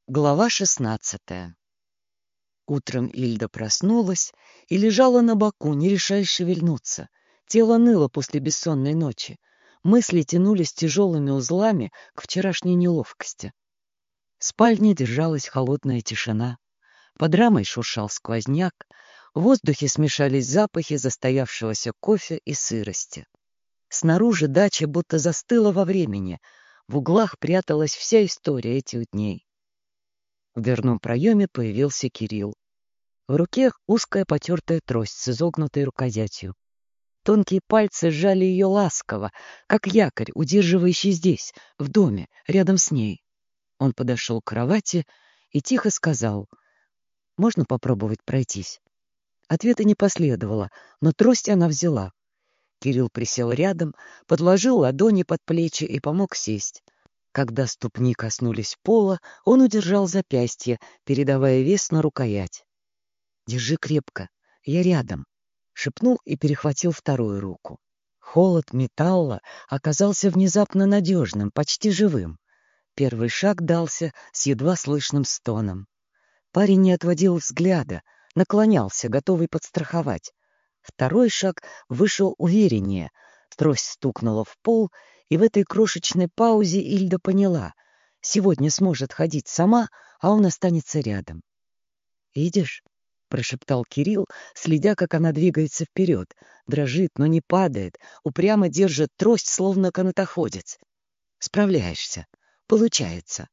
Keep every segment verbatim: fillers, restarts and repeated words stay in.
Глава шестнадцатая. Утром Ильда проснулась и лежала на боку, не решаясь шевельнуться. Тело ныло после бессонной ночи. Мысли тянулись тяжелыми узлами к вчерашней неловкости. В спальне держалась холодная тишина. Под рамой шуршал сквозняк. В воздухе смешались запахи застоявшегося кофе и сырости. Снаружи дача будто застыла во времени. В углах пряталась вся история этих дней. В дверном проеме появился Кирилл. В руке узкая потертая трость с изогнутой рукоятью. Тонкие пальцы сжали ее ласково, как якорь, удерживающий здесь, в доме, рядом с ней. Он подошел к кровати и тихо сказал: «Можно попробовать пройтись?» Ответа не последовало, но трость она взяла. Кирилл присел рядом, подложил ладони под плечи и помог сесть. Когда ступни коснулись пола, он удержал запястье, передавая вес на рукоять. «Держи крепко, я рядом», — шепнул и перехватил вторую руку. Холод металла оказался внезапно надежным, почти живым. Первый шаг дался с едва слышным стоном. Парень не отводил взгляда, наклонялся, готовый подстраховать. Второй шаг вышел увереннее. Трость стукнула в пол, и в этой крошечной паузе Ильда поняла: сегодня сможет ходить сама, а он останется рядом. «Видишь?» — прошептал Кирилл, следя, как она двигается вперед, дрожит, но не падает, упрямо держит трость, словно канатоходец. «Справляешься. Получается».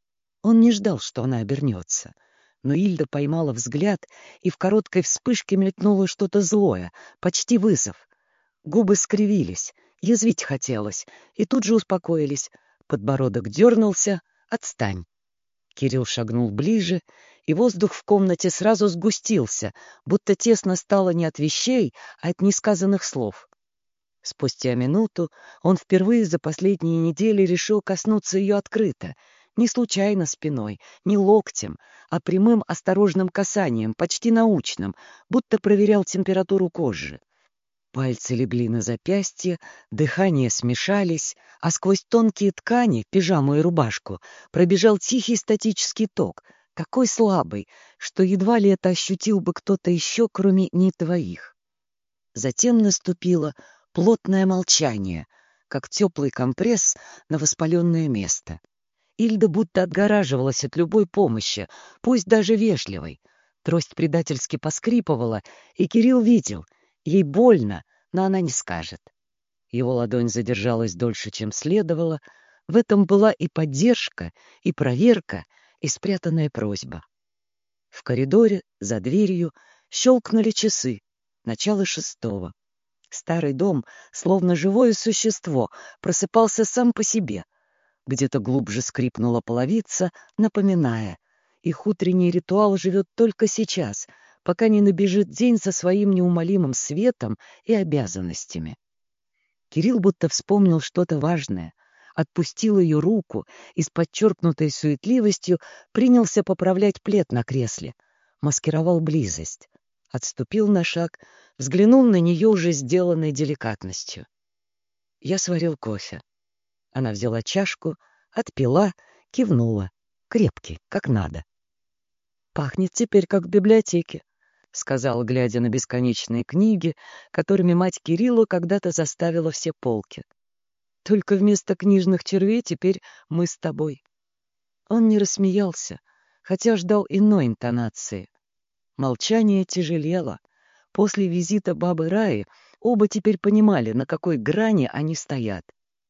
Он не ждал, что она обернется. Но Ильда поймала взгляд, и в короткой вспышке мелькнуло что-то злое, почти вызов. Губы скривились, язвить хотелось, и тут же успокоились. Подбородок дернулся. «Отстань». Кирилл шагнул ближе, и воздух в комнате сразу сгустился, будто тесно стало не от вещей, а от несказанных слов. Спустя минуту он впервые за последние недели решил коснуться ее открыто, не случайно спиной, не локтем, а прямым осторожным касанием, почти научным, будто проверял температуру кожи. Пальцы легли на запястье, дыхания смешались, а сквозь тонкие ткани, пижаму и рубашку, пробежал тихий статический ток, такой слабый, что едва ли это ощутил бы кто-то еще, кроме них двоих. Затем наступило плотное молчание, как теплый компресс на воспаленное место. Ильда будто отгораживалась от любой помощи, пусть даже вежливой. Трость предательски поскрипывала, и Кирилл видел — ей больно, но она не скажет. Его ладонь задержалась дольше, чем следовало. В этом была и поддержка, и проверка, и спрятанная просьба. В коридоре, за дверью, щелкнули часы. Начало шестого. Старый дом, словно живое существо, просыпался сам по себе. Где-то глубже скрипнула половица, напоминая: их утренний ритуал живет только сейчас, пока не набежит день со своим неумолимым светом и обязанностями. Кирилл будто вспомнил что-то важное, отпустил ее руку и с подчеркнутой суетливостью принялся поправлять плед на кресле, маскировал близость, отступил на шаг, взглянул на нее уже сделанной деликатностью. «Я сварил кофе». Она взяла чашку, отпила, кивнула. Крепкий, как надо. «Пахнет теперь, как в библиотеке», — сказал, глядя на бесконечные книги, которыми мать Кириллу когда-то заставила все полки. «Только вместо книжных червей теперь мы с тобой». Он не рассмеялся, хотя ждал иной интонации. Молчание тяжелело. После визита бабы Раи оба теперь понимали, на какой грани они стоят.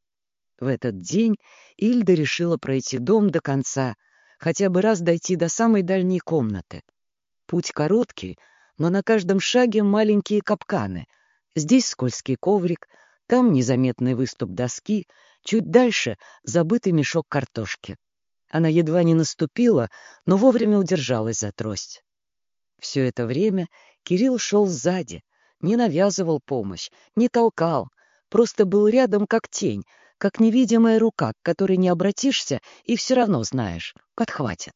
В этот день Ильда решила пройти дом до конца, хотя бы раз дойти до самой дальней комнаты. Путь короткий, но на каждом шаге маленькие капканы. Здесь скользкий коврик, там незаметный выступ доски, чуть дальше забытый мешок картошки. Она едва не наступила, но вовремя удержалась за трость. Все это время Кирилл шел сзади, не навязывал помощь, не толкал, просто был рядом как тень, как невидимая рука, к которой не обратишься и все равно знаешь, подхватит.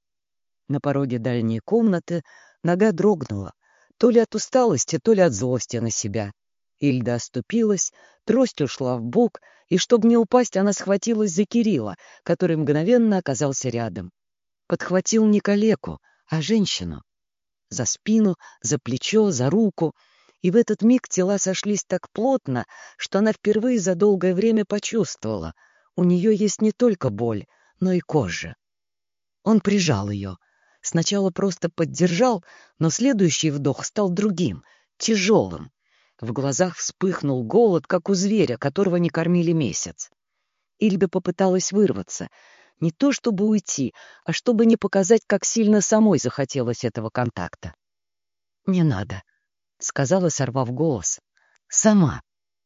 На пороге дальней комнаты нога дрогнула, то ли от усталости, то ли от злости на себя. Ильда оступилась, трость ушла в бок, и, чтобы не упасть, она схватилась за Кирилла, который мгновенно оказался рядом. Подхватил не калеку, а женщину. За спину, за плечо, за руку. И в этот миг тела сошлись так плотно, что она впервые за долгое время почувствовала. У нее есть не только боль, но и кожа. Он прижал ее. Сначала просто поддержал, но следующий вдох стал другим, тяжелым. В глазах вспыхнул голод, как у зверя, которого не кормили месяц. Ильда попыталась вырваться. Не то чтобы уйти, а чтобы не показать, как сильно самой захотелось этого контакта. «Не надо», — сказала, сорвав голос. «Сама».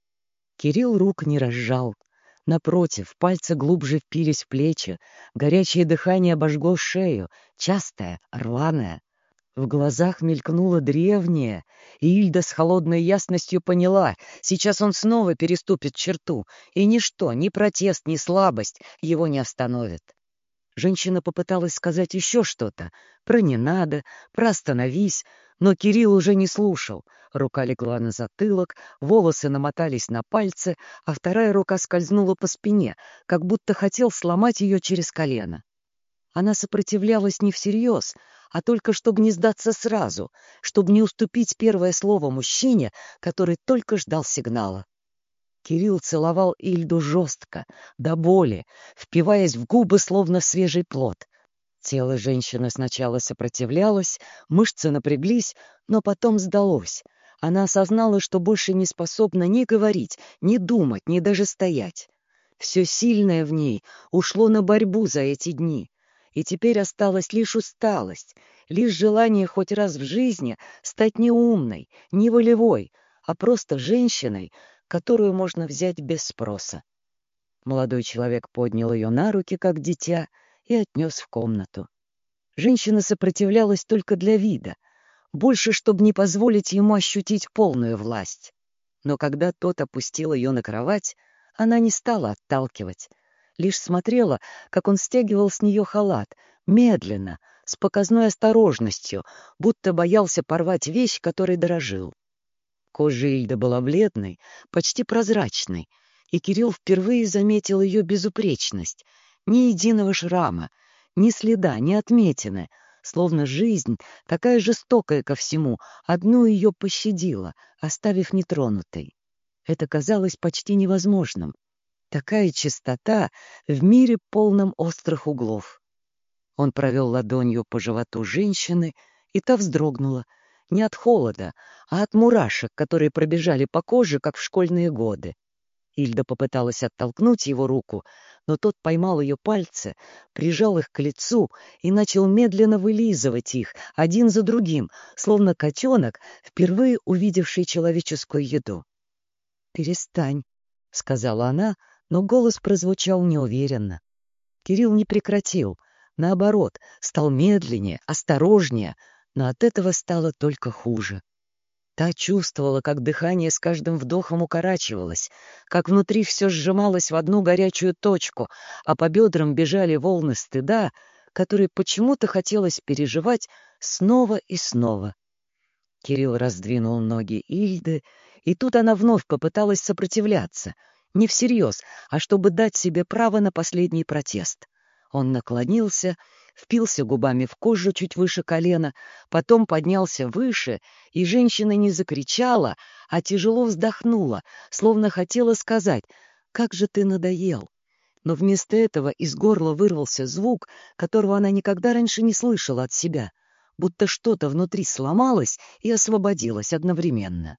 Кирилл рук не разжал. Напротив, пальцы глубже впились в плечи, горячее дыхание обожгло шею, частое, рваное. В глазах мелькнуло древнее, и Ильда с холодной ясностью поняла, сейчас он снова переступит черту, и ничто, ни протест, ни слабость его не остановит. Женщина попыталась сказать еще что-то, про «не надо», про «остановись», но Кирилл уже не слушал. Рука легла на затылок, волосы намотались на пальцы, а вторая рука скользнула по спине, как будто хотел сломать ее через колено. Она сопротивлялась не всерьез, а только чтобы не сдаться сразу, чтобы не уступить первое слово мужчине, который только ждал сигнала. Кирилл целовал Ильду жестко, до боли, впиваясь в губы, словно в свежий плод. Тело женщины сначала сопротивлялось, мышцы напряглись, но потом сдалось. Она осознала, что больше не способна ни говорить, ни думать, ни даже стоять. Все сильное в ней ушло на борьбу за эти дни. И теперь осталась лишь усталость, лишь желание хоть раз в жизни стать не умной, не волевой, а просто женщиной, которую можно взять без спроса. Молодой человек поднял ее на руки, как дитя, и отнес в комнату. Женщина сопротивлялась только для вида, больше, чтобы не позволить ему ощутить полную власть. Но когда тот опустил ее на кровать, она не стала отталкивать, лишь смотрела, как он стягивал с нее халат, медленно, с показной осторожностью, будто боялся порвать вещь, которой дорожил. Кожа Ильды была бледной, почти прозрачной, и Кирилл впервые заметил ее безупречность. Ни единого шрама, ни следа, ни отметины, словно жизнь, такая жестокая ко всему, одну ее пощадила, оставив нетронутой. Это казалось почти невозможным. Такая чистота в мире, полном острых углов. Он провел ладонью по животу женщины, и та вздрогнула. Не от холода, а от мурашек, которые пробежали по коже, как в школьные годы. Ильда попыталась оттолкнуть его руку, но тот поймал ее пальцы, прижал их к лицу и начал медленно вылизывать их, один за другим, словно котенок, впервые увидевший человеческую еду. «Перестань», — сказала она, но голос прозвучал неуверенно. Кирилл не прекратил, наоборот, стал медленнее, осторожнее, но от этого стало только хуже. Та чувствовала, как дыхание с каждым вдохом укорачивалось, как внутри все сжималось в одну горячую точку, а по бедрам бежали волны стыда, которые почему-то хотелось переживать снова и снова. Кирилл раздвинул ноги Ильды, и тут она вновь попыталась сопротивляться, не всерьез, а чтобы дать себе право на последний протест. Он наклонился, впился губами в кожу чуть выше колена, потом поднялся выше, и женщина не закричала, а тяжело вздохнула, словно хотела сказать: «Как же ты надоел!» Но вместо этого из горла вырвался звук, которого она никогда раньше не слышала от себя, будто что-то внутри сломалось и освободилось одновременно.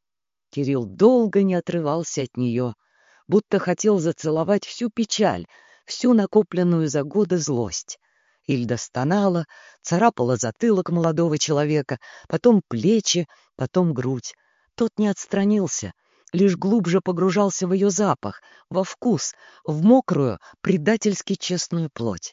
Кирилл долго не отрывался от нее, будто хотел зацеловать всю печаль, всю накопленную за годы злость. Ильда стонала, царапала затылок молодого человека, потом плечи, потом грудь. Тот не отстранился, лишь глубже погружался в ее запах, во вкус, в мокрую, предательски честную плоть.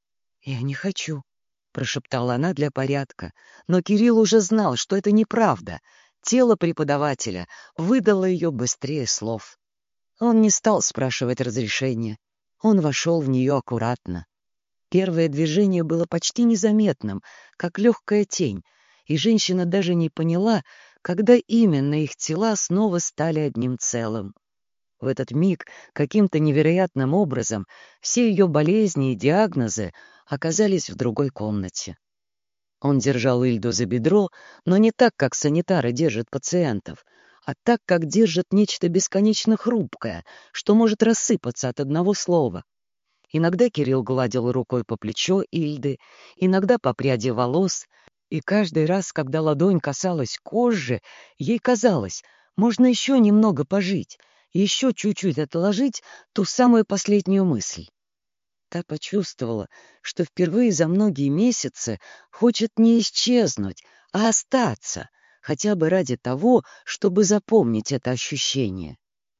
«Я не хочу», — прошептала она для порядка, но Кирилл уже знал, что это неправда. Тело преподавателя выдало ее быстрее слов. Он не стал спрашивать разрешения. Он вошел в нее аккуратно. Первое движение было почти незаметным, как легкая тень, и женщина даже не поняла, когда именно их тела снова стали одним целым. В этот миг каким-то невероятным образом все ее болезни и диагнозы оказались в другой комнате. Он держал Ильду за бедро, но не так, как санитары держат пациентов, а так, как держат нечто бесконечно хрупкое, что может рассыпаться от одного слова. Иногда Кирилл гладил рукой по плечу Ильды, иногда по пряди волос, и каждый раз, когда ладонь касалась кожи, ей казалось, можно еще немного пожить, еще чуть-чуть отложить ту самую последнюю мысль. Та почувствовала, что впервые за многие месяцы хочет не исчезнуть, а остаться, хотя бы ради того, чтобы запомнить это ощущение.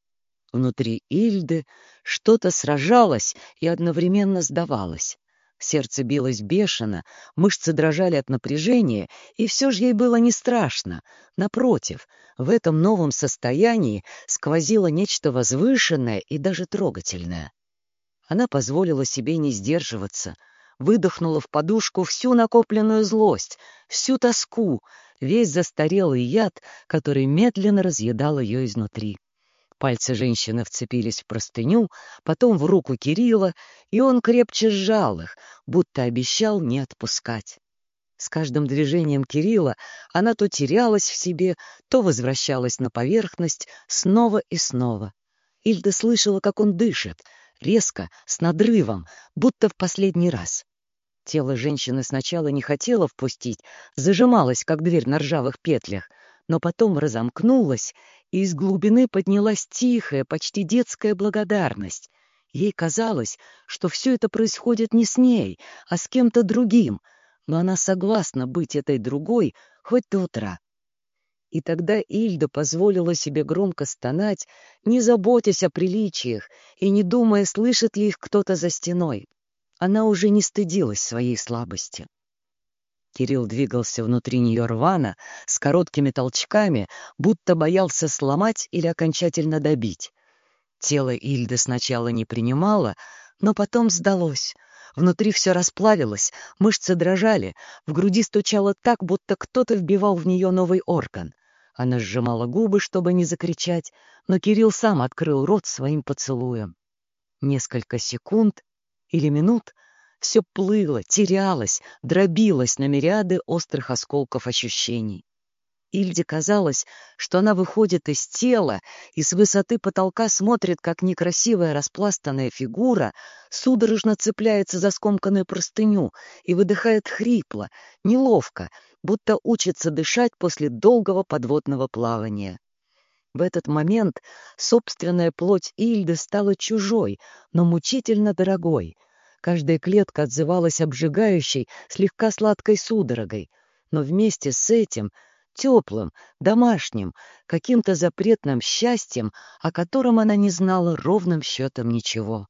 Внутри Ильды что-то сражалось и одновременно сдавалось. Сердце билось бешено, мышцы дрожали от напряжения, и все же ей было не страшно. Напротив, в этом новом состоянии сквозило нечто возвышенное и даже трогательное. Она позволила себе не сдерживаться, выдохнула в подушку всю накопленную злость, всю тоску, весь застарелый яд, который медленно разъедал ее изнутри. Пальцы женщины вцепились в простыню, потом в руку Кирилла, и он крепче сжал их, будто обещал не отпускать. С каждым движением Кирилла она то терялась в себе, то возвращалась на поверхность снова и снова. Ильда слышала, как он дышит, резко, с надрывом, будто в последний раз. Тело женщины сначала не хотело впустить, зажималось, как дверь на ржавых петлях, но потом разомкнулась, и из глубины поднялась тихая, почти детская благодарность. Ей казалось, что все это происходит не с ней, а с кем-то другим, но она согласна быть этой другой хоть до утра. И тогда Ильда позволила себе громко стонать, не заботясь о приличиях и не думая, слышит ли их кто-то за стеной. Она уже не стыдилась своей слабости. Кирилл двигался внутри нее рвано, с короткими толчками, будто боялся сломать или окончательно добить. Тело Ильды сначала не принимало, но потом сдалось. Внутри все расплавилось, мышцы дрожали, в груди стучало так, будто кто-то вбивал в нее новый орган. Она сжимала губы, чтобы не закричать, но Кирилл сам открыл рот своим поцелуем. Несколько секунд или минут все плыло, терялось, дробилось на мириады острых осколков ощущений. Ильде казалось, что она выходит из тела и с высоты потолка смотрит, как некрасивая распластанная фигура судорожно цепляется за скомканную простыню и выдыхает хрипло, неловко, будто учится дышать после долгого подводного плавания. В этот момент собственная плоть Ильды стала чужой, но мучительно дорогой. Каждая клетка отзывалась обжигающей, слегка сладкой судорогой, но вместе с этим теплым, домашним, каким-то запретным счастьем, о котором она не знала ровным счетом ничего.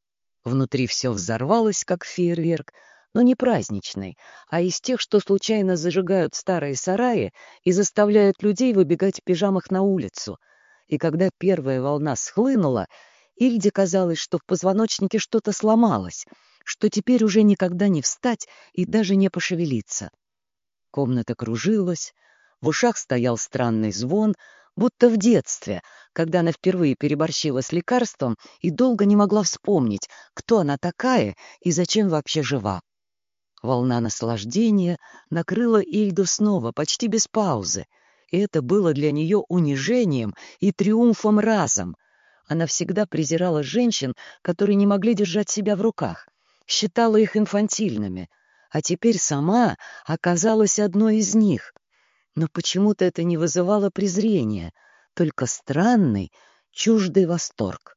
Внутри все взорвалось, как фейерверк, но не праздничный, а из тех, что случайно зажигают старые сараи и заставляют людей выбегать в пижамах на улицу. И когда первая волна схлынула, Ильде казалось, что в позвоночнике что-то сломалось, что теперь уже никогда не встать и даже не пошевелиться. Комната кружилась, в ушах стоял странный звон, будто в детстве, когда она впервые переборщила с лекарством и долго не могла вспомнить, кто она такая и зачем вообще жива. Волна наслаждения накрыла Ильду снова, почти без паузы, и это было для нее унижением и триумфом разом. Она всегда презирала женщин, которые не могли держать себя в руках, считала их инфантильными, а теперь сама оказалась одной из них. Но почему-то это не вызывало презрения, только странный, чуждый восторг.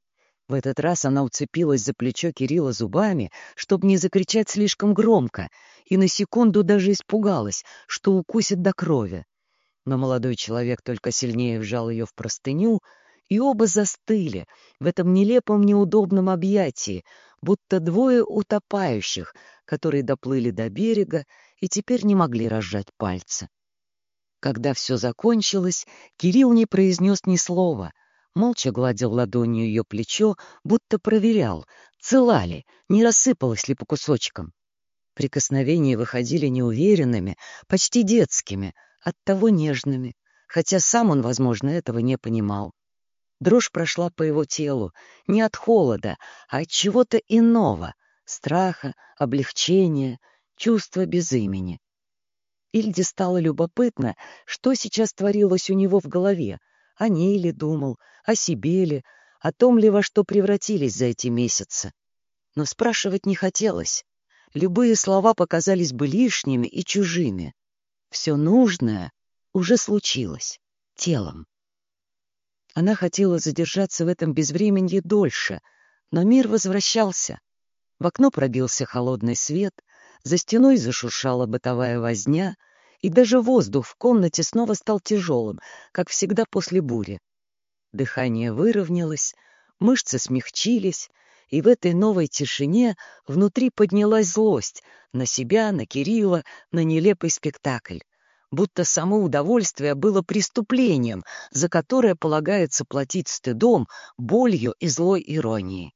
В этот раз она уцепилась за плечо Кирилла зубами, чтобы не закричать слишком громко, и на секунду даже испугалась, что укусит до крови. Но молодой человек только сильнее вжал ее в простыню, и оба застыли в этом нелепом неудобном объятии, будто двое утопающих, которые доплыли до берега и теперь не могли разжать пальцы. Когда все закончилось, Кирилл не произнес ни слова, молча гладил ладонью ее плечо, будто проверял, цела ли, не рассыпалась ли по кусочкам. Прикосновения выходили неуверенными, почти детскими, оттого нежными, хотя сам он, возможно, этого не понимал. Дрожь прошла по его телу не от холода, а от чего-то иного — страха, облегчения, чувства без имени. Ильде стало любопытно, что сейчас творилось у него в голове. О ней ли думал, о себе ли, о том ли, во что превратились за эти месяцы. Но спрашивать не хотелось. Любые слова показались бы лишними и чужими. Все нужное уже случилось телом. Она хотела задержаться в этом безвременье дольше, но мир возвращался. В окно пробился холодный свет, за стеной зашуршала бытовая возня, и даже воздух в комнате снова стал тяжелым, как всегда после бури. Дыхание выровнялось, мышцы смягчились, и в этой новой тишине внутри поднялась злость на себя, на Кирилла, на нелепый спектакль. Будто само удовольствие было преступлением, за которое полагается платить стыдом, болью и злой иронией.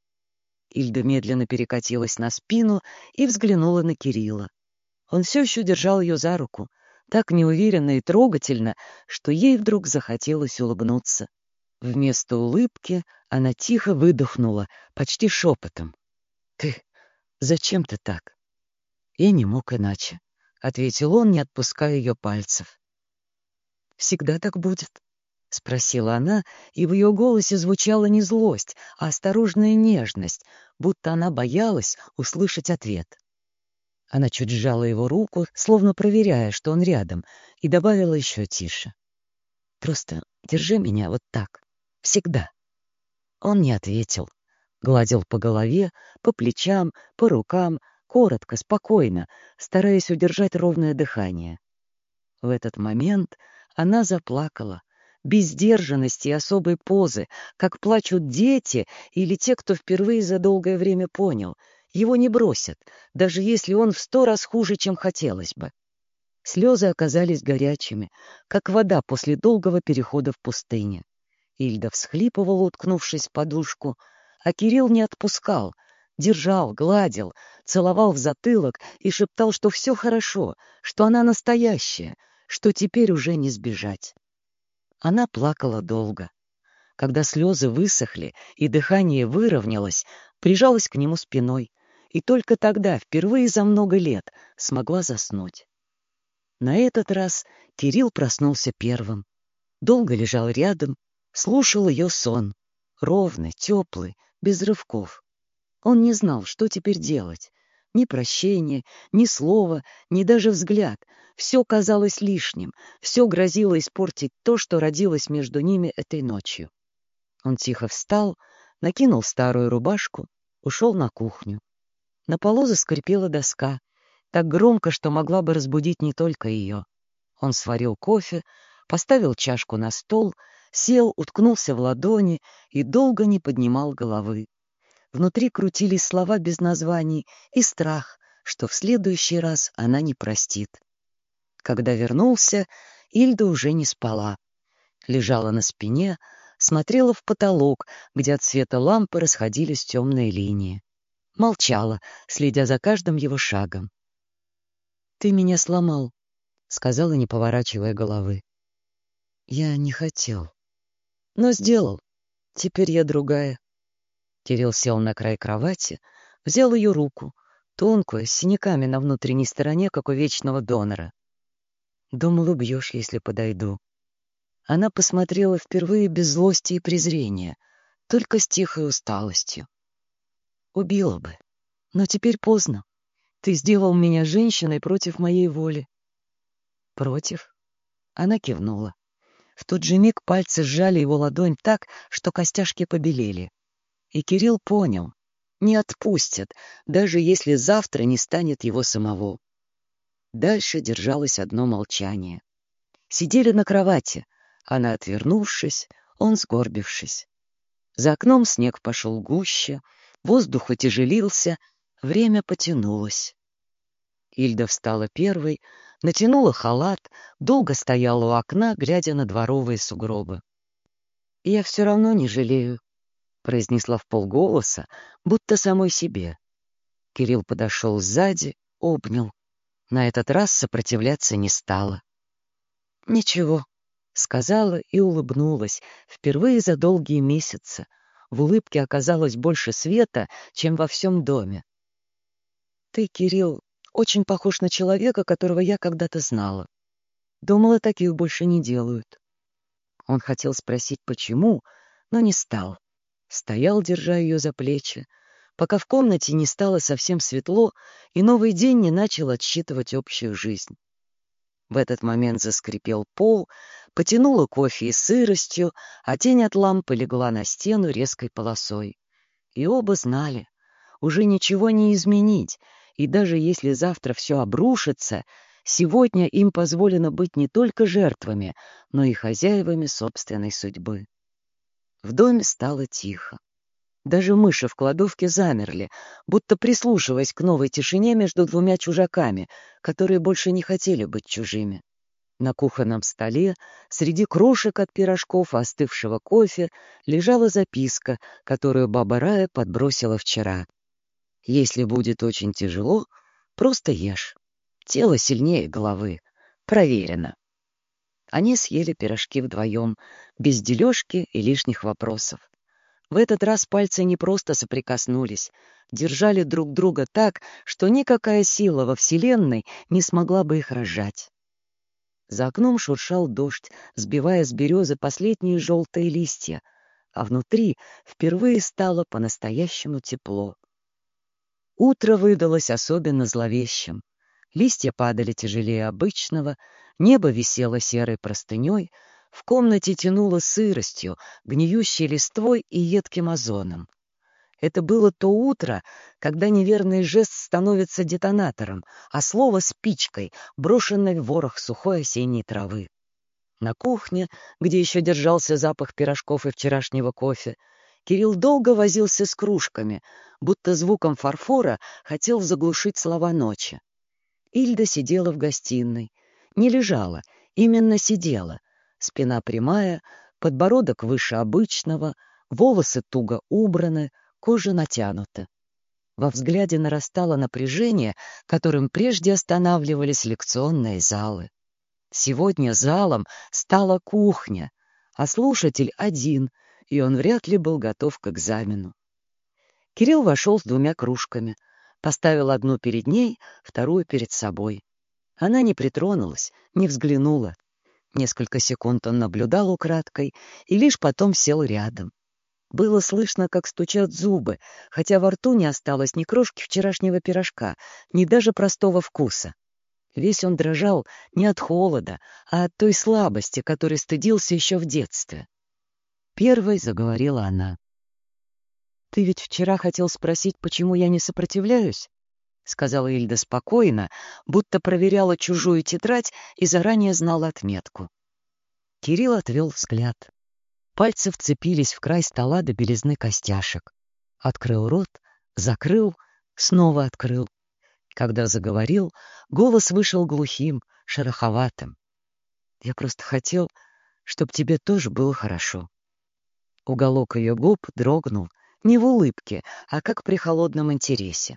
Ильда медленно перекатилась на спину и взглянула на Кирилла. Он все еще держал ее за руку, так неуверенно и трогательно, что ей вдруг захотелось улыбнуться. Вместо улыбки она тихо выдохнула, почти шепотом. «Ты... зачем ты так?» «Я не мог иначе», — ответил он, не отпуская ее пальцев. «Всегда так будет?» — спросила она, и в ее голосе звучала не злость, а осторожная нежность, будто она боялась услышать ответ. Она чуть сжала его руку, словно проверяя, что он рядом, и добавила еще тише. «Просто держи меня вот так. Всегда». Он не ответил. Гладил по голове, по плечам, по рукам, коротко, спокойно, стараясь удержать ровное дыхание. В этот момент она заплакала. Без сдержанности и особой позы, как плачут дети или те, кто впервые за долгое время понял. Его не бросят, даже если он в сто раз хуже, чем хотелось бы. Слезы оказались горячими, как вода после долгого перехода в пустыне. Ильда всхлипывала, уткнувшись в подушку, а Кирилл не отпускал, держал, гладил, целовал в затылок и шептал, что все хорошо, что она настоящая, что теперь уже не сбежать. Она плакала долго. Когда слезы высохли и дыхание выровнялось, прижалась к нему спиной, и только тогда, впервые за много лет, смогла заснуть. На этот раз Кирилл проснулся первым. Долго лежал рядом, слушал ее сон, ровный, теплый, без рывков. Он не знал, что теперь делать. Ни прощения, ни слова, ни даже взгляд. Все казалось лишним, все грозило испортить то, что родилось между ними этой ночью. Он тихо встал, накинул старую рубашку, ушел на кухню. На полу заскрипела доска, так громко, что могла бы разбудить не только ее. Он сварил кофе, поставил чашку на стол, сел, уткнулся в ладони и долго не поднимал головы. Внутри крутились слова без названий и страх, что в следующий раз она не простит. Когда вернулся, Ильда уже не спала. Лежала на спине, смотрела в потолок, где от света лампы расходились темные линии. Молчала, следя за каждым его шагом. «Ты меня сломал», — сказала, не поворачивая головы. «Я не хотел, но сделал. Теперь я другая». Кирилл сел на край кровати, взял ее руку, тонкую, с синяками на внутренней стороне, как у вечного донора. «Думал, убьешь, если подойду». Она посмотрела впервые без злости и презрения, только с тихой усталостью. «Убила бы, но теперь поздно. Ты сделал меня женщиной против моей воли». «Против?» Она кивнула. В тот же миг пальцы сжали его ладонь так, что костяшки побелели. И Кирилл понял, не отпустят, даже если завтра не станет его самого. Дальше держалось одно молчание. Сидели на кровати, она отвернувшись, он сгорбившись. За окном снег пошел гуще, воздух утяжелился, время потянулось. Ильда встала первой, натянула халат, долго стояла у окна, глядя на дворовые сугробы. «Я все равно не жалею», — произнесла вполголоса, будто самой себе. Кирилл подошел сзади, обнял. На этот раз сопротивляться не стала. «Ничего, Сказала и улыбнулась, впервые за долгие месяцы. В улыбке оказалось больше света, чем во всем доме. «Ты, Кирилл, очень похож на человека, которого я когда-то знала. Думала, таких больше не делают». Он хотел спросить, почему, но не стал. Стоял, держа ее за плечи, пока в комнате не стало совсем светло, и новый день не начал отсчитывать общую жизнь. В этот момент заскрипел пол, потянуло кофе и сыростью, а тень от лампы легла на стену резкой полосой. И оба знали, уже ничего не изменить, и даже если завтра все обрушится, сегодня им позволено быть не только жертвами, но и хозяевами собственной судьбы. В доме стало тихо. Даже мыши в кладовке замерли, будто прислушиваясь к новой тишине между двумя чужаками, которые больше не хотели быть чужими. На кухонном столе, среди крошек от пирожков и остывшего кофе, лежала записка, которую баба Рая подбросила вчера. «Если будет очень тяжело, просто ешь. Тело сильнее головы. Проверено». Они съели пирожки вдвоем, без дележки и лишних вопросов. В этот раз пальцы не просто соприкоснулись, держали друг друга так, что никакая сила во Вселенной не смогла бы их разжать. За окном шуршал дождь, сбивая с березы последние желтые листья, а внутри впервые стало по-настоящему тепло. Утро выдалось особенно зловещим. Листья падали тяжелее обычного, небо висело серой простыней, в комнате тянуло сыростью, гниющей листвой и едким озоном. Это было то утро, когда неверный жест становится детонатором, а слово — спичкой, брошенной в ворох сухой осенней травы. На кухне, где еще держался запах пирожков и вчерашнего кофе, Кирилл долго возился с кружками, будто звуком фарфора хотел заглушить слова ночи. Ильда сидела в гостиной. Не лежала, именно сидела. Спина прямая, подбородок выше обычного, волосы туго убраны, кожа натянута. Во взгляде нарастало напряжение, которым прежде останавливались лекционные залы. Сегодня залом стала кухня, а слушатель один, и он вряд ли был готов к экзамену. Кирилл вошел с двумя кружками, поставил одну перед ней, вторую перед собой. Она не притронулась, не взглянула. Несколько секунд он наблюдал украдкой и лишь потом сел рядом. Было слышно, как стучат зубы, хотя во рту не осталось ни крошки вчерашнего пирожка, ни даже простого вкуса. Весь он дрожал не от холода, а от той слабости, которой стыдился еще в детстве. Первой заговорила она. «Ты ведь вчера хотел спросить, почему я не сопротивляюсь?» — сказала Ильда спокойно, будто проверяла чужую тетрадь и заранее знала отметку. Кирилл отвел взгляд. Пальцы вцепились в край стола до белизны костяшек. Открыл рот, закрыл, снова открыл. Когда заговорил, голос вышел глухим, шероховатым. «Я просто хотел, чтобы тебе тоже было хорошо». Уголок ее губ дрогнул, не в улыбке, а как при холодном интересе.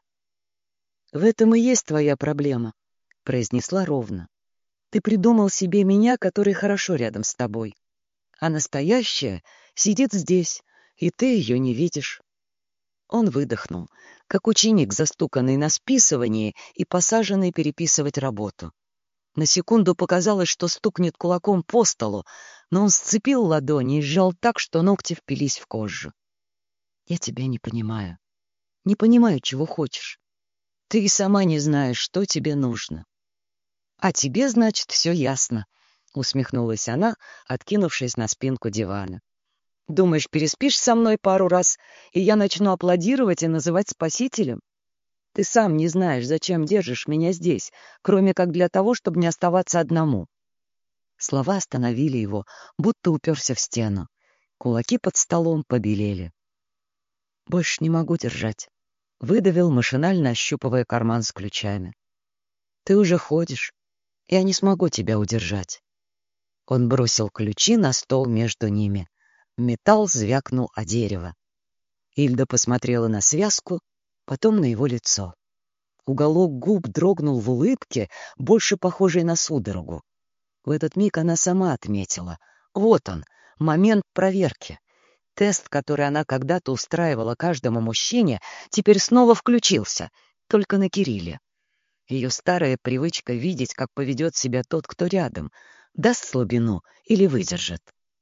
«В этом и есть твоя проблема», — произнесла ровно. «Ты придумал себе меня, который хорошо рядом с тобой. А настоящая сидит здесь, и ты ее не видишь». Он выдохнул, как ученик, застуканный на списывании и посаженный переписывать работу. На секунду показалось, что стукнет кулаком по столу, но он сцепил ладони и сжал так, что ногти впились в кожу. «Я тебя не понимаю. Не понимаю, чего хочешь. Ты и сама не знаешь, что тебе нужно». «А тебе, значит, все ясно», — усмехнулась она, откинувшись на спинку дивана. «Думаешь, переспишь со мной пару раз, и я начну аплодировать и называть спасителем? Ты сам не знаешь, зачем держишь меня здесь, кроме как для того, чтобы не оставаться одному». Слова остановили его, будто уперся в стену. Кулаки под столом побелели. «Больше не могу держать», — выдавил, машинально ощупывая карман с ключами. «Ты уже ходишь. Я не смогу тебя удержать». Он бросил ключи на стол между ними. Металл звякнул о дерево. Ильда посмотрела на связку, потом на его лицо. Уголок губ дрогнул в улыбке, больше похожей на судорогу. В этот миг она сама отметила. Вот он, момент проверки. Тест, который она когда-то устраивала каждому мужчине, теперь снова включился, только на Кирилле. Ее старая привычка видеть, как поведет себя тот, кто рядом, даст слабину или выдержит.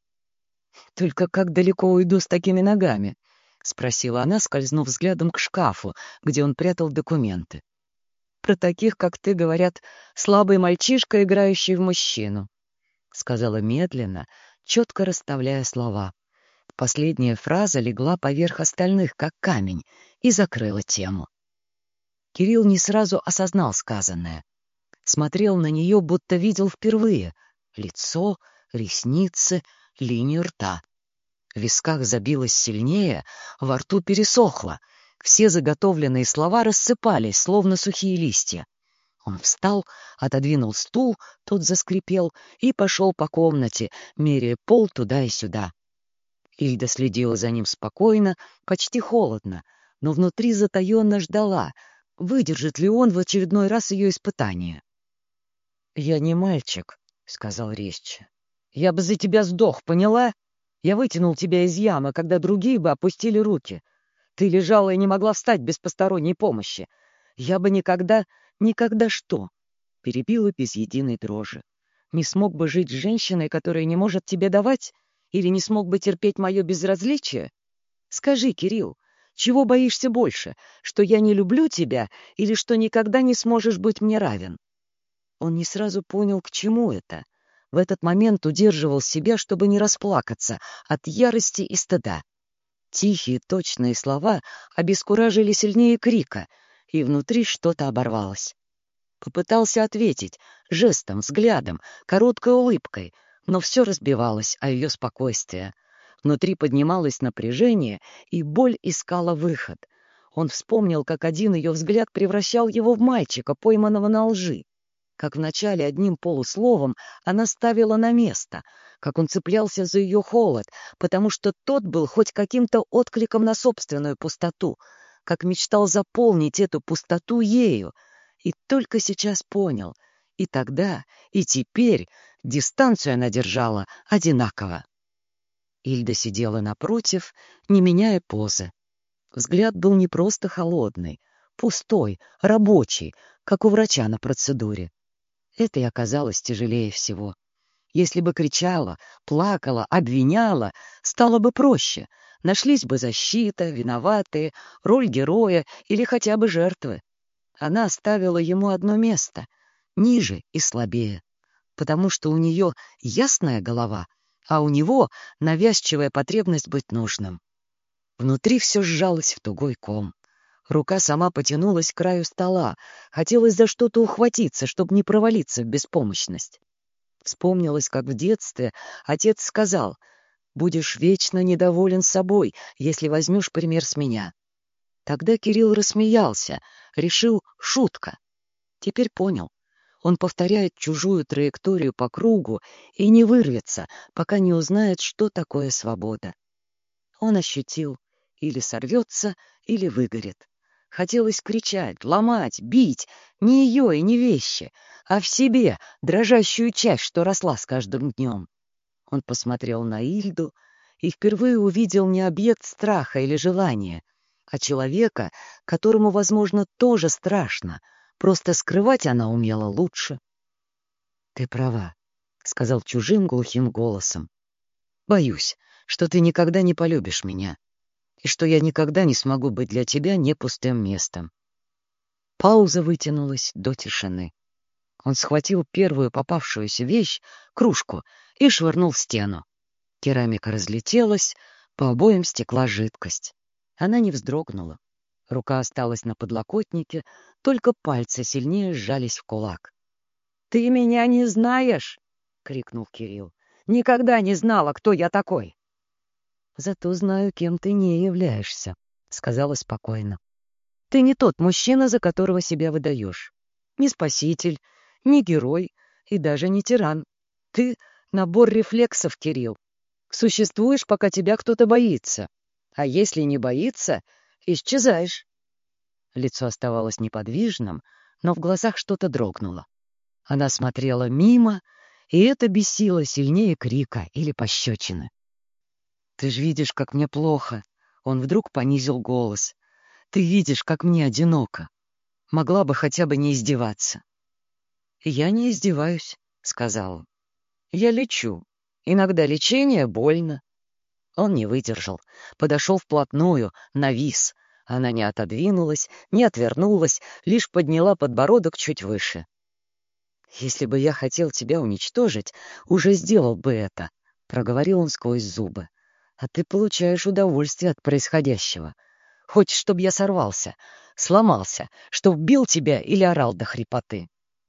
«Только как далеко уйду с такими ногами?» — спросила она, скользнув взглядом к шкафу, где он прятал документы. «Про таких, как ты, говорят, слабый мальчишка, играющий в мужчину», — сказала медленно, четко расставляя слова. Последняя фраза легла поверх остальных, как камень, и закрыла тему. Кирилл не сразу осознал сказанное. Смотрел на нее, будто видел впервые. Лицо, ресницы, линию рта. В висках забилось сильнее, во рту пересохло. Все заготовленные слова рассыпались, словно сухие листья. Он встал, отодвинул стул, тот заскрипел, и пошел по комнате, меряя пол туда и сюда. Ильда следила за ним спокойно, почти холодно, но внутри затаенно ждала, выдержит ли он в очередной раз ее испытание. «Я не мальчик», — сказал резче. «Я бы за тебя сдох, поняла? Я вытянул тебя из ямы, когда другие бы опустили руки. Ты лежала и не могла встать без посторонней помощи. Я бы никогда, никогда что?» — перебила без единой дрожи. «Не смог бы жить с женщиной, которая не может тебе давать? Или не смог бы терпеть мое безразличие? Скажи, Кирилл, чего боишься больше, что я не люблю тебя или что никогда не сможешь быть мне равен?» Он не сразу понял, к чему это. В этот момент удерживал себя, чтобы не расплакаться от ярости и стыда. Тихие, точные слова обескуражили сильнее крика, и внутри что-то оборвалось. Попытался ответить жестом, взглядом, короткой улыбкой, но все разбивалось о ее спокойствие. Внутри поднималось напряжение, и боль искала выход. Он вспомнил, как один ее взгляд превращал его в мальчика, пойманного на лжи. Как вначале одним полусловом она ставила на место, как он цеплялся за ее холод, потому что тот был хоть каким-то откликом на собственную пустоту, как мечтал заполнить эту пустоту ею. И только сейчас понял, и тогда, и теперь дистанцию она держала одинаково. Ильда сидела напротив, не меняя позы. Взгляд был не просто холодный, пустой, рабочий, как у врача на процедуре. Это и оказалось тяжелее всего. Если бы кричала, плакала, обвиняла, стало бы проще. Нашлись бы защита, виноватые, роль героя или хотя бы жертвы. Она оставила ему одно место, ниже и слабее, потому что у нее ясная голова, а у него навязчивая потребность быть нужным. Внутри все сжалось в тугой ком. Рука сама потянулась к краю стола, хотелось за что-то ухватиться, чтобы не провалиться в беспомощность. Вспомнилось, как в детстве отец сказал: «Будешь вечно недоволен собой, если возьмешь пример с меня». Тогда Кирилл рассмеялся, решил — шутка. Теперь понял. Он повторяет чужую траекторию по кругу и не вырвется, пока не узнает, что такое свобода. Он ощутил: или сорвется, или выгорит. Хотелось кричать, ломать, бить не ее и не вещи, а в себе, дрожащую часть, что росла с каждым днем. Он посмотрел на Ильду и впервые увидел не объект страха или желания, а человека, которому, возможно, тоже страшно, просто скрывать она умела лучше. «Ты права», — сказал чужим глухим голосом. «Боюсь, что ты никогда не полюбишь меня, и что я никогда не смогу быть для тебя не пустым местом». Пауза вытянулась до тишины. Он схватил первую попавшуюся вещь, кружку, и швырнул в стену. Керамика разлетелась, по обоям стекла жидкость. Она не вздрогнула. Рука осталась на подлокотнике, только пальцы сильнее сжались в кулак. «Ты меня не знаешь!» — крикнул Кирилл. «Никогда не знала, кто я такой!» «Зато знаю, кем ты не являешься», — сказала спокойно. «Ты не тот мужчина, за которого себя выдаешь. Не спаситель, не герой и даже не тиран. Ты — набор рефлексов, Кирилл. Существуешь, пока тебя кто-то боится. А если не боится, исчезаешь». Лицо оставалось неподвижным, но в глазах что-то дрогнуло. Она смотрела мимо, И это бесило сильнее крика или пощечины. «Ты ж видишь, как мне плохо!» Он вдруг понизил голос. «Ты видишь, как мне одиноко. Могла бы хотя бы не издеваться». «Я не издеваюсь», — сказала. «Я лечу. Иногда лечение больно». Он не выдержал, подошел вплотную, навис. Она не отодвинулась, не отвернулась, лишь подняла подбородок чуть выше. «Если бы я хотел тебя уничтожить, уже сделал бы это», — проговорил он сквозь зубы. «А ты получаешь удовольствие от происходящего. Хочешь, чтобы я сорвался, сломался, чтоб бил тебя или орал до хрипоты?»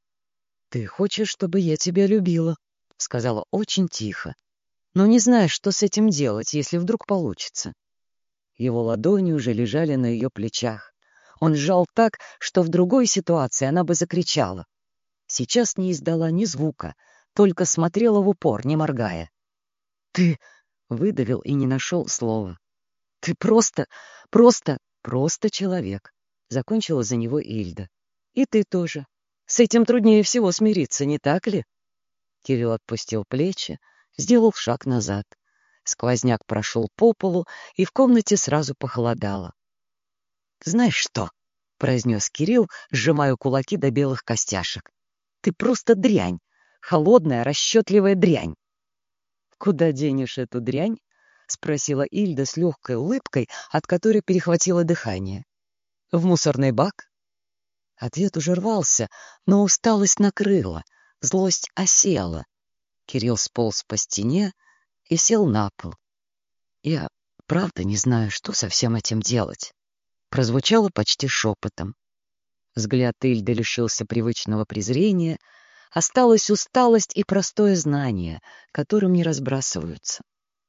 «Ты хочешь, чтобы я тебя любила», — сказала очень тихо. «Но не знаешь, что с этим делать, если вдруг получится». Его ладони уже лежали на ее плечах. Он сжал так, что в другой ситуации она бы закричала. Сейчас не издала ни звука, только смотрела в упор, не моргая. «Ты...» — выдавил и не нашел слова. «Ты просто, просто, просто человек», — закончила за него Ильда. «И ты тоже. С этим труднее всего смириться, не так ли?» Кирилл отпустил плечи, сделал шаг назад. Сквозняк прошел по полу, и в комнате сразу похолодало. «Знаешь что?» — произнес Кирилл, сжимая кулаки до белых костяшек. «Ты просто дрянь, холодная, расчетливая дрянь». «Куда денешь эту дрянь?» — спросила Ильда с легкой улыбкой, от которой перехватило дыхание. «В мусорный бак?» Ответ уже рвался, но усталость накрыла, злость осела. Кирилл сполз по стене и сел на пол. «Я правда не знаю, что со всем этим делать», — прозвучало почти шепотом. Взгляд Ильды лишился привычного презрения, осталась усталость и простое знание, которым не разбрасываются.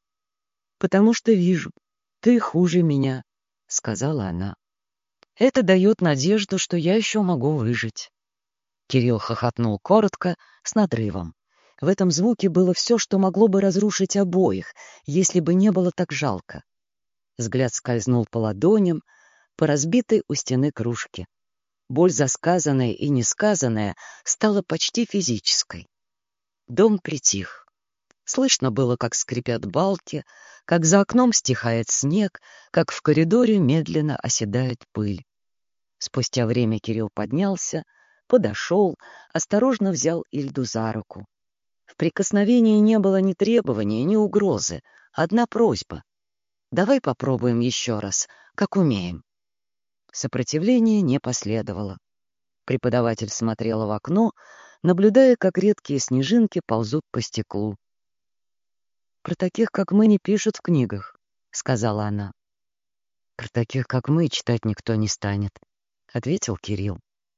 «Потому что вижу, ты хуже меня», — сказала она. «Это дает надежду, что я еще могу выжить». Кирилл хохотнул коротко, с надрывом. В этом звуке было все, что могло бы разрушить обоих, если бы не было так жалко. Взгляд скользнул по ладоням, по разбитой у стены кружке. Боль за сказанное и несказанное стала почти физической. Дом притих. Слышно было, как скрипят балки, как за окном стихает снег, как в коридоре медленно оседает пыль. Спустя время Кирилл поднялся, подошел, осторожно взял Ильду за руку. В прикосновении не было ни требования, ни угрозы, одна просьба. «Давай попробуем еще раз, как умеем». Сопротивления не последовало. Преподаватель смотрела в окно, наблюдая, как редкие снежинки ползут по стеклу. «Про таких, как мы, не пишут в книгах», — сказала она. «Про таких, как мы, читать никто не станет», — ответил Кирилл.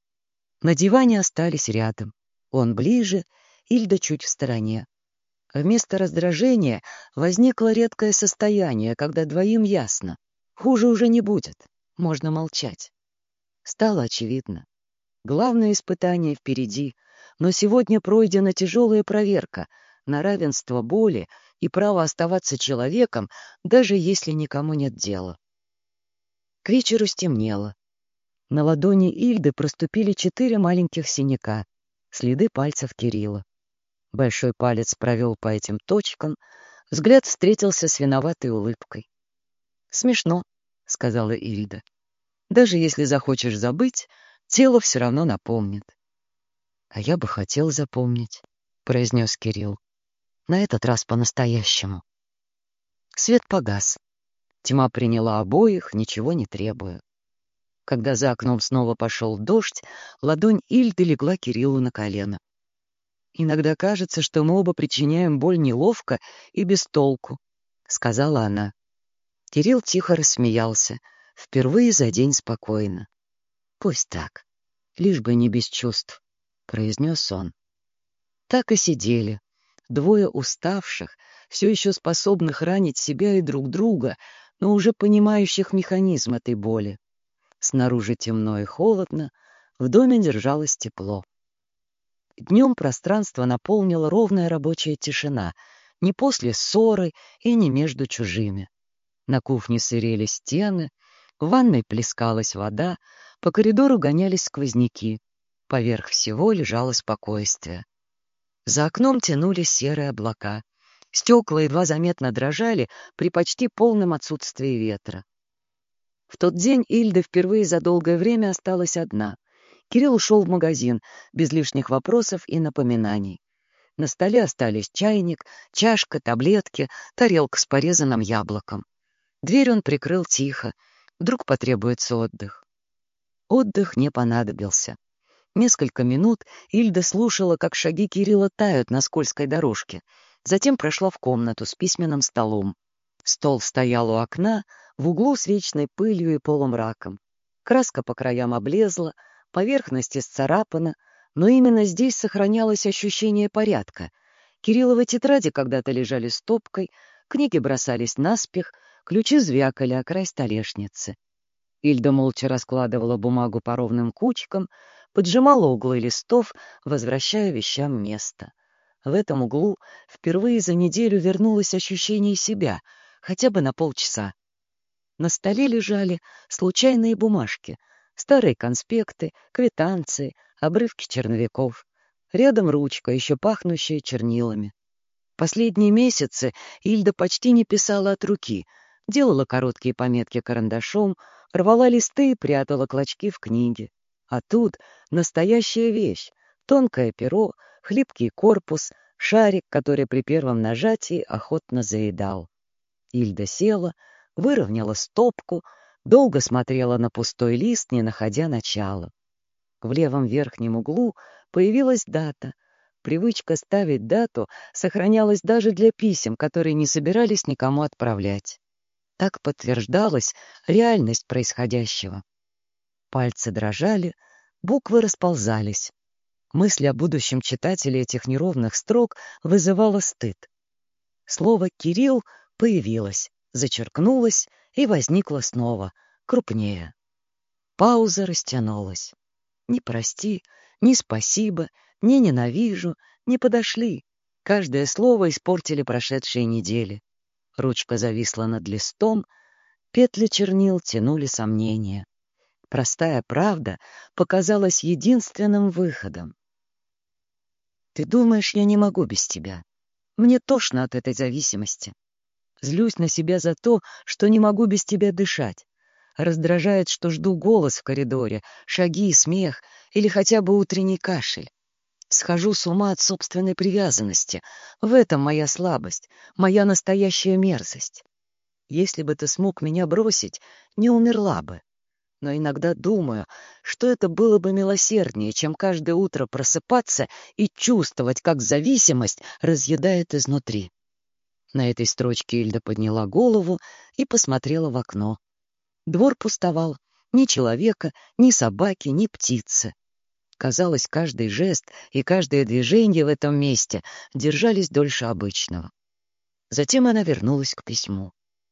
На диване остались рядом. Он ближе, Ильда чуть в стороне. Вместо раздражения возникло редкое состояние, когда двоим ясно. Хуже уже не будет, можно молчать. Стало очевидно. Главное испытание впереди, но сегодня пройдена тяжелая проверка на равенство боли и право оставаться человеком, даже если никому нет дела. К вечеру стемнело. На ладони Ильды проступили четыре маленьких синяка, следы пальцев Кирилла. Большой палец провел по этим точкам, взгляд встретился с виноватой улыбкой. «Смешно», — сказала Ильда. «Даже если захочешь забыть, тело все равно напомнит». «А я бы хотел запомнить», — произнес Кирилл. «На этот раз по-настоящему». Свет погас. Тьма приняла обоих, ничего не требуя. Когда за окном снова пошел дождь, ладонь Ильды легла Кириллу на колено. «Иногда кажется, что мы оба причиняем боль неловко и без толку», — сказала она. Кирилл тихо рассмеялся, впервые за день спокойно. «Пусть так, лишь бы не без чувств», — произнес он. Так и сидели, двое уставших, все еще способных ранить себя и друг друга, но уже понимающих механизм этой боли. Снаружи темно и холодно, в доме держалось тепло. Днем пространство наполнила ровная рабочая тишина, не после ссоры и не между чужими. На кухне сырели стены, в ванной плескалась вода, по коридору гонялись сквозняки. Поверх всего лежало спокойствие. За окном тянулись серые облака. Стекла едва заметно дрожали при почти полном отсутствии ветра. В тот день Ильда впервые за долгое время осталась одна. Кирилл ушел в магазин, без лишних вопросов и напоминаний. На столе остались чайник, чашка, таблетки, тарелка с порезанным яблоком. Дверь он прикрыл тихо. Вдруг потребуется отдых. Отдых не понадобился. Несколько минут Ильда слушала, как шаги Кирилла тают на скользкой дорожке. Затем прошла в комнату с письменным столом. Стол стоял у окна, в углу с вечной пылью и полумраком. Краска по краям облезла, поверхность исцарапана, но именно здесь сохранялось ощущение порядка. Кирилловы тетради когда-то лежали стопкой, книги бросались наспех, ключи звякали о край столешницы. Ильда молча раскладывала бумагу по ровным кучкам, поджимала углы листов, возвращая вещам место. В этом углу впервые за неделю вернулось ощущение себя, хотя бы на полчаса. На столе лежали случайные бумажки, старые конспекты, квитанции, обрывки черновиков. Рядом ручка, еще пахнущая чернилами. Последние месяцы Ильда почти не писала от руки, делала короткие пометки карандашом, рвала листы и прятала клочки в книге. А тут настоящая вещь, тонкое перо, хлипкий корпус, шарик, который при первом нажатии охотно заедал. Ильда села, выровняла стопку, долго смотрела на пустой лист, не находя начала. В левом верхнем углу появилась дата. Привычка ставить дату сохранялась даже для писем, которые не собирались никому отправлять. Так подтверждалась реальность происходящего. Пальцы дрожали, буквы расползались. Мысль о будущем читателе этих неровных строк вызывала стыд. Слово «Кирилл» появилось, зачеркнулось и возникло снова, крупнее. Пауза растянулась. Ни прости, ни спасибо, ни ненавижу не подошли. Каждое слово испортили прошедшие недели. Ручка зависла над листом, петли чернил тянули сомнения. Простая правда показалась единственным выходом. Ты думаешь, я не могу без тебя? Мне тошно от этой зависимости. Злюсь на себя за то, что не могу без тебя дышать. Раздражает, что жду голос в коридоре, шаги, смех или хотя бы утренний кашель. Схожу с ума от собственной привязанности. В этом моя слабость, моя настоящая мерзость. Если бы ты смог меня бросить, не умерла бы. Но иногда думаю, что это было бы милосерднее, чем каждое утро просыпаться и чувствовать, как зависимость разъедает изнутри. На этой строчке Ильда подняла голову и посмотрела в окно. Двор пустовал. Ни человека, ни собаки, ни птицы. Казалось, каждый жест и каждое движение в этом месте держались дольше обычного. Затем она вернулась к письму.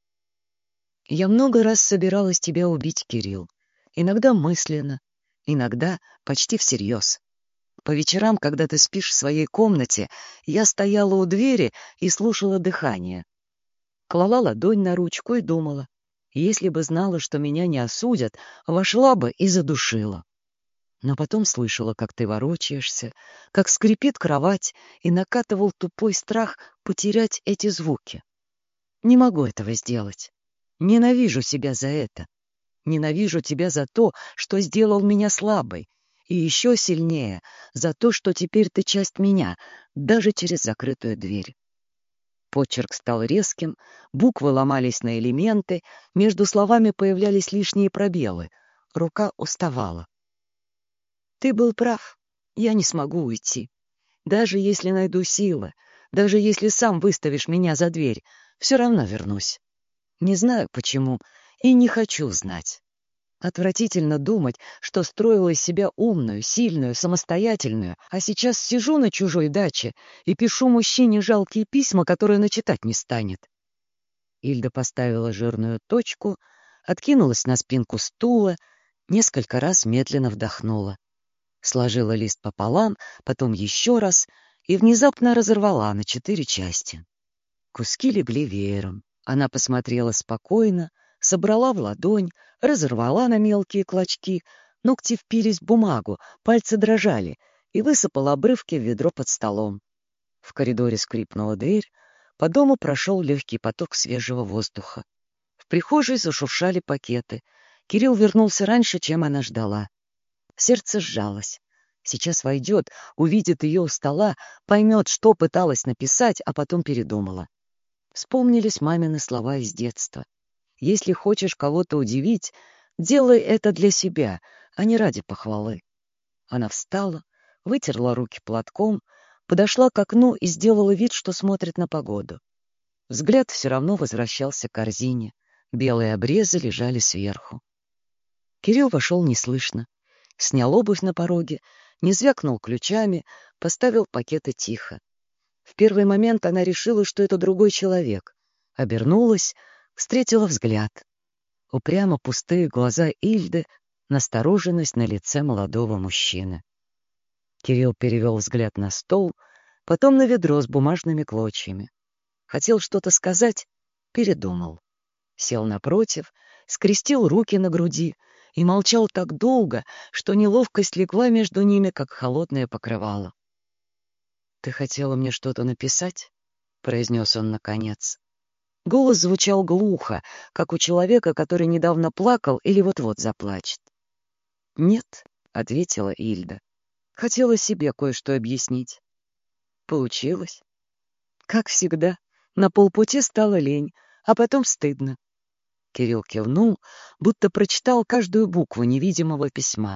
«Я много раз собиралась тебя убить, Кирилл. Иногда мысленно, иногда почти всерьез. По вечерам, когда ты спишь в своей комнате, я стояла у двери и слушала дыхание. Клала ладонь на ручку и думала, если бы знала, что меня не осудят, вошла бы и задушила. Но потом слышала, как ты ворочаешься, как скрипит кровать, и накатывал тупой страх потерять эти звуки. Не могу этого сделать. Ненавижу себя за это. Ненавижу тебя за то, что сделал меня слабой, и еще сильнее за то, что теперь ты часть меня, даже через закрытую дверь». Почерк стал резким, буквы ломались на элементы, между словами появлялись лишние пробелы. Рука уставала. «Ты был прав. Я не смогу уйти. Даже если найду силы, даже если сам выставишь меня за дверь, все равно вернусь. Не знаю почему и не хочу знать. Отвратительно думать, что строила из себя умную, сильную, самостоятельную, а сейчас сижу на чужой даче и пишу мужчине жалкие письма, которые начитать не станет». Ильда поставила жирную точку, откинулась на спинку стула, несколько раз медленно вдохнула. Сложила лист пополам, потом еще раз и внезапно разорвала на четыре части. Куски легли веером. Она посмотрела спокойно, собрала в ладонь, разорвала на мелкие клочки, ногти впились в бумагу, пальцы дрожали, и высыпала обрывки в ведро под столом. В коридоре скрипнула дверь, по дому прошел легкий поток свежего воздуха. В прихожей зашуршали пакеты. Кирилл вернулся раньше, чем она ждала. Сердце сжалось. Сейчас войдет, увидит ее у стола, поймет, что пыталась написать, а потом передумала. Вспомнились мамины слова из детства. «Если хочешь кого-то удивить, делай это для себя, а не ради похвалы». Она встала, вытерла руки платком, подошла к окну и сделала вид, что смотрит на погоду. Взгляд все равно возвращался к корзине. Белые обрезы лежали сверху. Кирилл вошел неслышно. Снял обувь на пороге, не звякнул ключами, поставил пакеты тихо. В первый момент она решила, что это другой человек. Обернулась, встретила взгляд. Упрямо пустые глаза Ильды, настороженность на лице молодого мужчины. Кирилл перевел взгляд на стол, потом на ведро с бумажными клочьями. Хотел что-то сказать, передумал. Сел напротив, скрестил руки на груди и молчал так долго, что неловкость легла между ними, как холодное покрывало. «Ты хотела мне что-то написать?» — произнес он наконец. Голос звучал глухо, как у человека, который недавно плакал или вот-вот заплачет. «Нет», — ответила Ильда. «Хотела себе кое-что объяснить». Получилось. Как всегда, на полпути стало лень, а потом стыдно. Кирилл кивнул, будто прочитал каждую букву невидимого письма.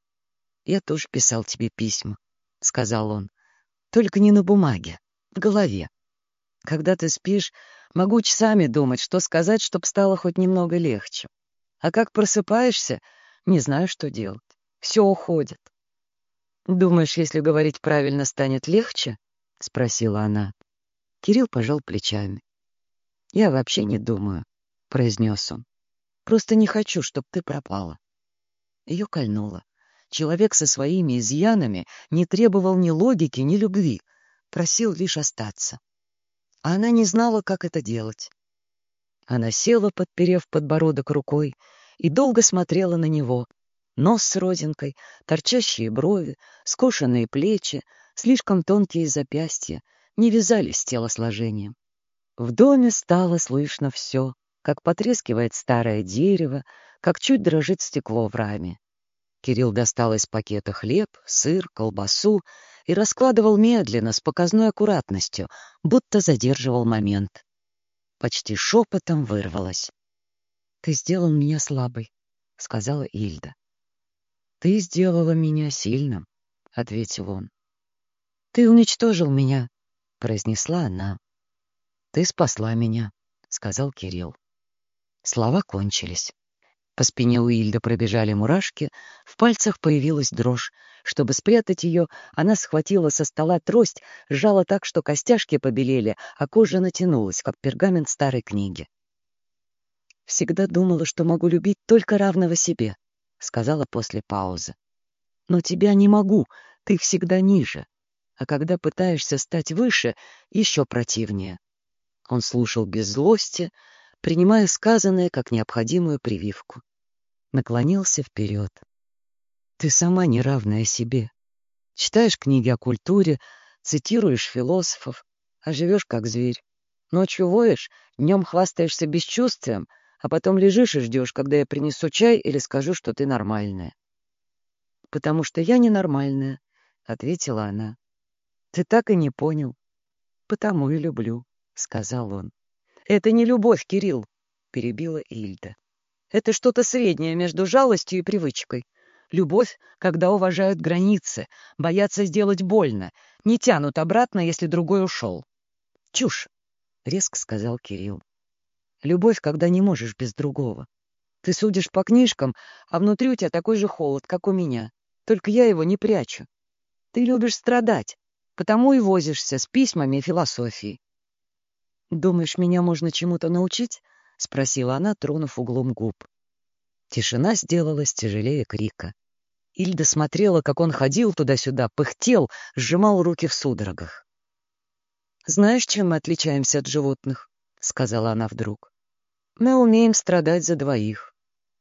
«Я тоже писал тебе письма», — сказал он. «Только не на бумаге, в голове. Когда ты спишь, могу часами думать, что сказать, чтоб стало хоть немного легче. А как просыпаешься, не знаю, что делать. Все уходит». «Думаешь, если говорить правильно, станет легче?» — спросила она. Кирилл пожал плечами. «Я вообще не думаю», — произнес он. «Просто не хочу, чтоб ты пропала». Ее кольнуло. Человек со своими изъянами не требовал ни логики, ни любви, просил лишь остаться. А она не знала, как это делать. Она села, подперев подбородок рукой, и долго смотрела на него. Нос с родинкой, торчащие брови, скошенные плечи, слишком тонкие запястья не вязались с телосложением. В доме стало слышно все, как потрескивает старое дерево, как чуть дрожит стекло в раме. Кирилл достал из пакета хлеб, сыр, колбасу и раскладывал медленно, с показной аккуратностью, будто задерживал момент. Почти шепотом вырвалось. «Ты сделал меня слабой», — сказала Ильда. «Ты сделала меня сильным», — ответил он. «Ты уничтожил меня», — произнесла она. «Ты спасла меня», — сказал Кирилл. Слова кончились. По спине Уильда пробежали мурашки, в пальцах появилась дрожь. Чтобы спрятать ее, она схватила со стола трость, сжала так, что костяшки побелели, а кожа натянулась, как пергамент старой книги. «Всегда думала, что могу любить только равного себе», — сказала после паузы. «Но тебя не могу, ты всегда ниже. А когда пытаешься стать выше, еще противнее». Он слушал без злости, принимая сказанное как необходимую прививку. Наклонился вперед. «Ты сама неравная себе. Читаешь книги о культуре, цитируешь философов, а живешь как зверь. Ночью воешь, днем хвастаешься бесчувствием, а потом лежишь и ждешь, когда я принесу чай или скажу, что ты нормальная». «Потому что я ненормальная», — ответила она. «Ты так и не понял». «Потому и люблю», — сказал он. «Это не любовь, Кирилл», — перебила Ильда. «Это что-то среднее между жалостью и привычкой. Любовь, когда уважают границы, боятся сделать больно, не тянут обратно, если другой ушел». «Чушь», — резко сказал Кирилл. «Любовь, когда не можешь без другого. Ты судишь по книжкам, а внутри у тебя такой же холод, как у меня. Только я его не прячу. Ты любишь страдать, потому и возишься с письмами и философией». «Думаешь, меня можно чему-то научить?» — спросила она, тронув углом губ. Тишина сделалась тяжелее крика. Ильда смотрела, как он ходил туда-сюда, пыхтел, сжимал руки в судорогах. «Знаешь, чем мы отличаемся от животных?» — сказала она вдруг. «Мы умеем страдать за двоих».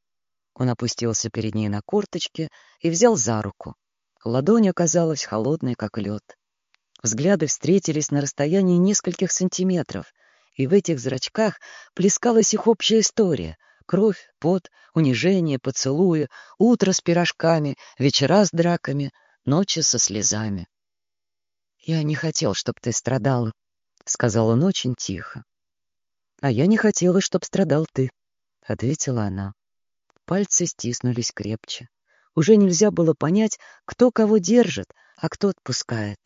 Он опустился перед ней на корточки и взял за руку. Ладонь оказалась холодной, как лед. Взгляды встретились на расстоянии нескольких сантиметров, и в этих зрачках плескалась их общая история: кровь, пот, унижение, поцелуи, утро с пирожками, вечера с драками, ночи со слезами. «Я не хотел, чтоб ты страдала», — сказал он очень тихо. «А я не хотела, чтоб страдал ты», — ответила она. Пальцы стиснулись крепче. Уже нельзя было понять, кто кого держит, а кто отпускает.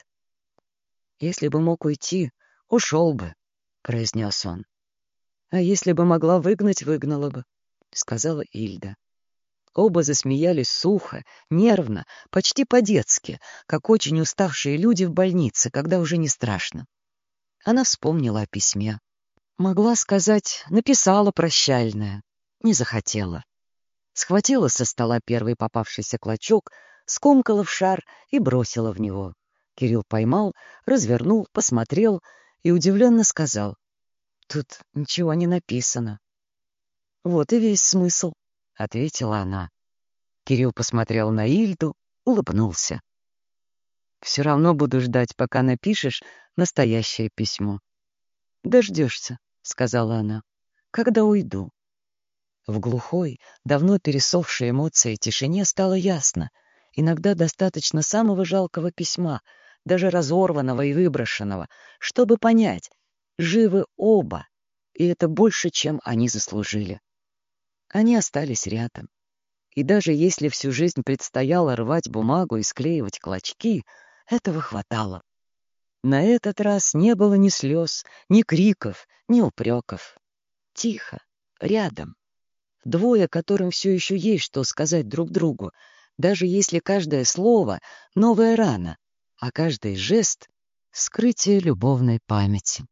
«Если бы мог уйти, ушел бы», — произнес он. «А если бы могла выгнать, выгнала бы», — сказала Ильда. Оба засмеялись сухо, нервно, почти по-детски, как очень уставшие люди в больнице, когда уже не страшно. Она вспомнила о письме. Могла сказать, написала прощальное. Не захотела. Схватила со стола первый попавшийся клочок, скомкала в шар и бросила в него. Кирилл поймал, развернул, посмотрел и удивленно сказал: «Тут ничего не написано». «Вот и весь смысл», — ответила она. Кирилл посмотрел на Ильду, улыбнулся. «Все равно буду ждать, пока напишешь настоящее письмо». «Дождешься», — сказала она, — «когда уйду». В глухой, давно пересохшей эмоции тишине стало ясно: иногда достаточно самого жалкого письма, даже разорванного и выброшенного, чтобы понять, живы оба, и это больше, чем они заслужили. Они остались рядом. И даже если всю жизнь предстояло рвать бумагу и склеивать клочки, этого хватало. На этот раз не было ни слез, ни криков, ни упреков. Тихо, рядом. Двое, которым все еще есть что сказать друг другу, даже если каждое слово — новая рана, а каждый жест — скрытие любовной памяти.